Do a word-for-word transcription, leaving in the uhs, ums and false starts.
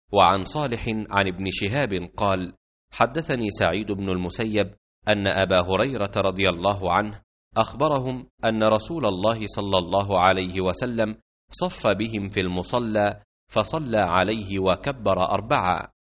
وعن صالح عن ابن شهاب قال: حدثني سعيد بن المسيب أن أبا هريرة رضي الله عنه أخبرهم أن رسول الله صلى الله عليه وسلم صف بهم في المصلى فصلى عليه وكبر أربعا،